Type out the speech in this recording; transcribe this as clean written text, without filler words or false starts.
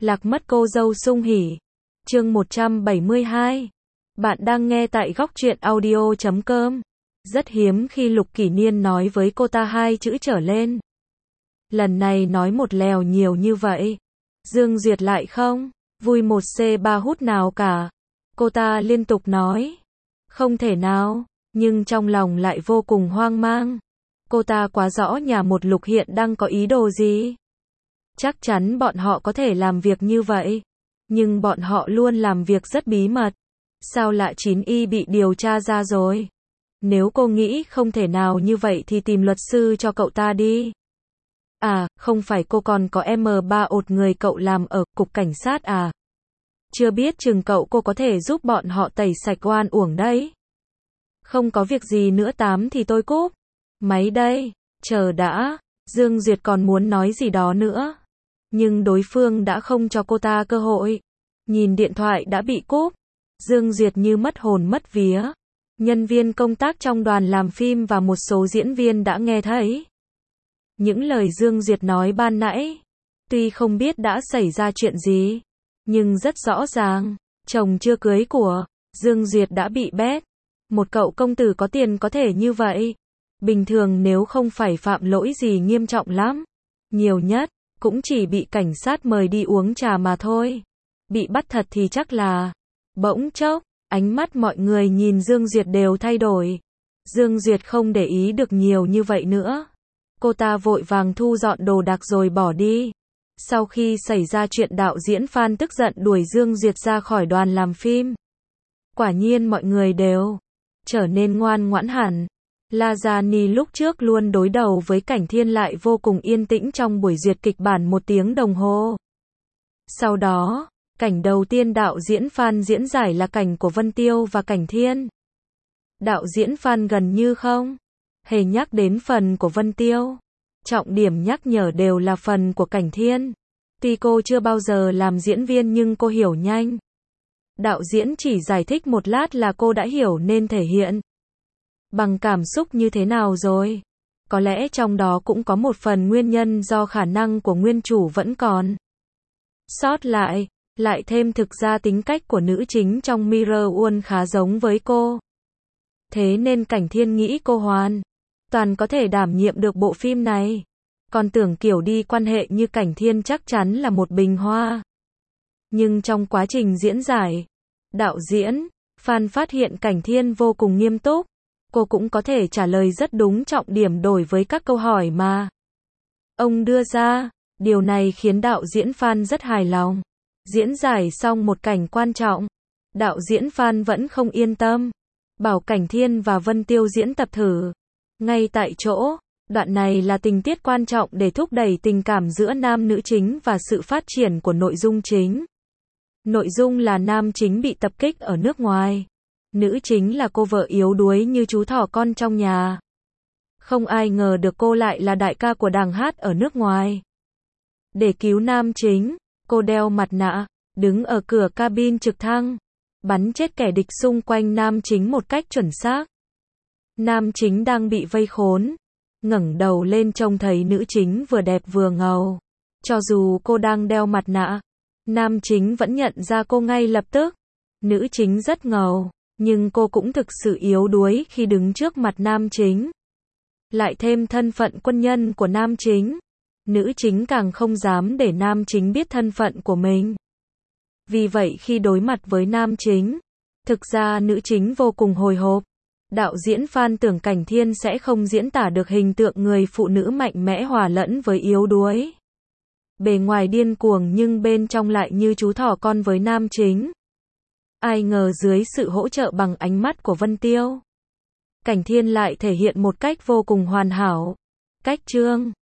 Lạc mất cô dâu sung hỉ. Chương 172. Bạn đang nghe tại góc truyện audio.com. Rất hiếm khi Lục Kỷ Niên nói với cô ta 2 chữ trở lên. Lần này nói một lèo nhiều như vậy. Dương Duyệt lại không vui một C3 hút nào cả. Cô ta liên tục nói. Không thể nào, nhưng trong lòng lại vô cùng hoang mang. Cô ta quá rõ nhà một Lục hiện đang có ý đồ gì. Chắc chắn bọn họ có thể làm việc như vậy. Nhưng bọn họ luôn làm việc rất bí mật. Sao lạ 9Y bị điều tra ra rồi? Nếu cô nghĩ không thể nào như vậy thì tìm luật sư cho cậu ta đi. À, không phải cô còn có M3 ột người cậu làm ở cục cảnh sát à? Chưa biết chừng cậu cô có thể giúp bọn họ tẩy sạch oan uổng đấy. Không có việc gì nữa 8 thì tôi cúp. Máy đây, chờ đã. Dương Duyệt còn muốn nói gì đó nữa. Nhưng đối phương đã không cho cô ta cơ hội. Nhìn điện thoại đã bị cúp. Dương Duyệt như mất hồn mất vía. Nhân viên công tác trong đoàn làm phim và một số diễn viên đã nghe thấy. Những lời Dương Duyệt nói ban nãy. Tuy không biết đã xảy ra chuyện gì. Nhưng rất rõ ràng. Chồng chưa cưới của Dương Duyệt đã bị bét. Một cậu công tử có tiền có thể như vậy. Bình thường nếu không phải phạm lỗi gì nghiêm trọng lắm. Nhiều nhất, cũng chỉ bị cảnh sát mời đi uống trà mà thôi. Bị bắt thật thì chắc là. Bỗng chốc, ánh mắt mọi người nhìn Dương Duyệt đều thay đổi. Dương Duyệt không để ý được nhiều như vậy nữa. Cô ta vội vàng thu dọn đồ đạc rồi bỏ đi. Sau khi xảy ra chuyện đạo diễn Phan tức giận đuổi Dương Duyệt ra khỏi đoàn làm phim. Quả nhiên mọi người đều trở nên ngoan ngoãn hẳn. Lajani lúc trước luôn đối đầu với Cảnh Thiên lại vô cùng yên tĩnh trong buổi duyệt kịch bản 1 tiếng đồng hồ. Sau đó, cảnh đầu tiên đạo diễn Phan diễn giải là cảnh của Vân Tiêu và Cảnh Thiên. Đạo diễn Phan gần như không hề nhắc đến phần của Vân Tiêu. Trọng điểm nhắc nhở đều là phần của Cảnh Thiên. Tuy cô chưa bao giờ làm diễn viên nhưng cô hiểu nhanh. Đạo diễn chỉ giải thích một lát là cô đã hiểu nên thể hiện bằng cảm xúc như thế nào rồi. Có lẽ trong đó cũng có một phần nguyên nhân do khả năng của nguyên chủ vẫn còn sót lại. Lại thêm thực ra tính cách của nữ chính trong Mirror World khá giống với cô. Thế nên Cảnh Thiên nghĩ cô hoàn toàn có thể đảm nhiệm được bộ phim này. Còn tưởng kiểu đi quan hệ như Cảnh Thiên chắc chắn là một bình hoa. Nhưng trong quá trình diễn giải, đạo diễn Phan phát hiện Cảnh Thiên vô cùng nghiêm túc. Cô cũng có thể trả lời rất đúng trọng điểm đổi với các câu hỏi mà ông đưa ra. Điều này khiến đạo diễn Phan rất hài lòng. Diễn giải xong một cảnh quan trọng, đạo diễn Phan vẫn không yên tâm. Bảo Cảnh Thiên và Vân Tiêu diễn tập thử. Ngay tại chỗ, đoạn này là tình tiết quan trọng để thúc đẩy tình cảm giữa nam nữ chính và sự phát triển của nội dung chính. Nội dung là nam chính bị tập kích ở nước ngoài. Nữ chính là cô vợ yếu đuối như chú thỏ con trong nhà. Không ai ngờ được cô lại là đại ca của đàng hát ở nước ngoài. Để cứu nam chính, cô đeo mặt nạ, đứng ở cửa cabin trực thăng, bắn chết kẻ địch xung quanh nam chính một cách chuẩn xác. Nam chính đang bị vây khốn, ngẩng đầu lên trông thấy nữ chính vừa đẹp vừa ngầu. Cho dù cô đang đeo mặt nạ, nam chính vẫn nhận ra cô ngay lập tức. Nữ chính rất ngầu, nhưng cô cũng thực sự yếu đuối khi đứng trước mặt nam chính. Lại thêm thân phận quân nhân của nam chính. Nữ chính càng không dám để nam chính biết thân phận của mình. Vì vậy khi đối mặt với nam chính, thực ra nữ chính vô cùng hồi hộp. Đạo diễn Phan tưởng Cảnh Thiên sẽ không diễn tả được hình tượng người phụ nữ mạnh mẽ hòa lẫn với yếu đuối. Bề ngoài điên cuồng nhưng bên trong lại như chú thỏ con với nam chính. Ai ngờ dưới sự hỗ trợ bằng ánh mắt của Vân Tiêu, Cảnh Thiên lại thể hiện một cách vô cùng hoàn hảo. Cách chương